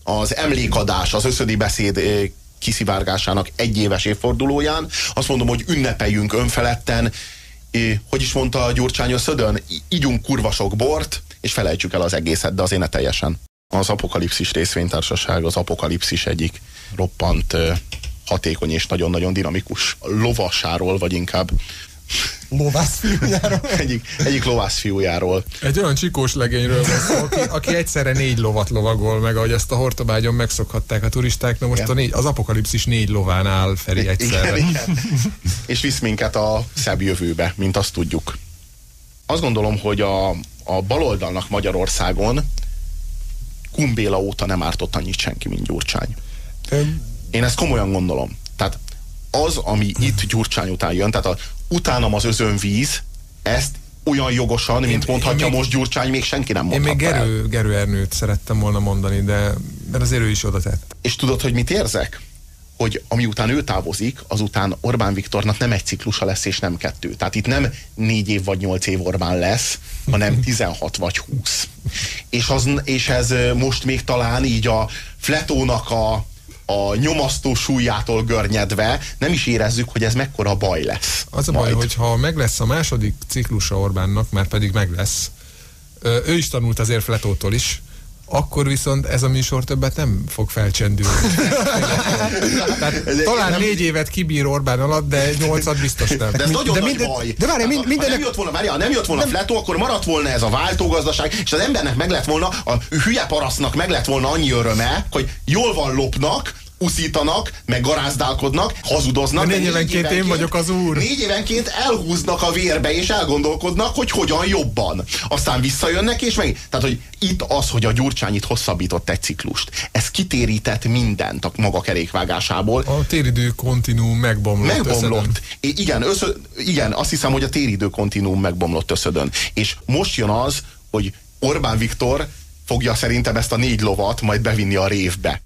az emlékadás, az összödi beszéd kiszivárgásának 1 éves évfordulóján. Azt mondom, hogy ünnepeljünk önfeledten. Hogy is mondta Gyurcsány összödön? Igyunk kurva sok bort, és felejtsük el az egészet, de azért ne teljesen. Az Apokalipszis részvénytársaság az Apokalipszis egyik roppant hatékony és nagyon-nagyon dinamikus lovasáról, vagy inkább lovászfiújáról? egyik lovászfiújáról. Egy olyan csikós legényről van szó, aki egyszerre 4 lovat lovagol meg, ahogy ezt a Hortobágyon megszokhatták a turisták. Na most az Apokalipszis 4 lován áll Feri egyszerre. Igen. És visz minket a szebb jövőbe, mint azt tudjuk. Azt gondolom, hogy a baloldalnak Magyarországon Kun Béla óta nem ártott annyit senki, mint Gyurcsány. Én ezt komolyan gondolom. Tehát az, ami itt Gyurcsány után jön, tehát utánam az özönvíz, ezt olyan jogosan, mint mondhatja most Gyurcsány, még senki nem mondhatta el. Én még Gerő Ernőt szerettem volna mondani, de azért ő is oda tett. És tudod, hogy mit érzek? Hogy amiután ő távozik, azután Orbán Viktornak nem 1 ciklusa lesz, és nem 2. Tehát itt nem 4 év vagy 8 év Orbán lesz, hanem 16 vagy 20. És ez most még talán így a Fletónak a nyomasztó súlyától görnyedve nem is érezzük, hogy ez mekkora baj lesz. Az a baj, hogyha meg lesz a második ciklusa Orbánnak, már pedig meg lesz, ő is tanult azért Fletótól is, akkor viszont ez a műsor többet nem fog felcsendülni. Tehát talán 4 évet kibír Orbán alatt, de 8-at biztos nem. De ez nagyon nagy baj. De várj, ha nem jött volna Fletó, akkor maradt volna ez a váltógazdaság, és az embernek meg lett volna, a hülye parasztnak meg lett volna annyi öröme, hogy jól van lopnak, uszítanak, meg garázdálkodnak, hazudoznak. De 4 évenként én vagyok az úr. 4 évenként elhúznak a vérbe, és elgondolkodnak, hogy hogyan jobban. Aztán visszajönnek, és meg... Tehát, hogy itt az, hogy a Gyurcsány itt hosszabbított 1 ciklust, ez kitérített mindent a maga kerékvágásából. A téridő kontinuum megbomlott. Igen, azt hiszem, hogy a téridő kontinuum megbomlott összödön. És most jön az, hogy Orbán Viktor fogja szerintem ezt a 4 lovat majd bevinni a révbe.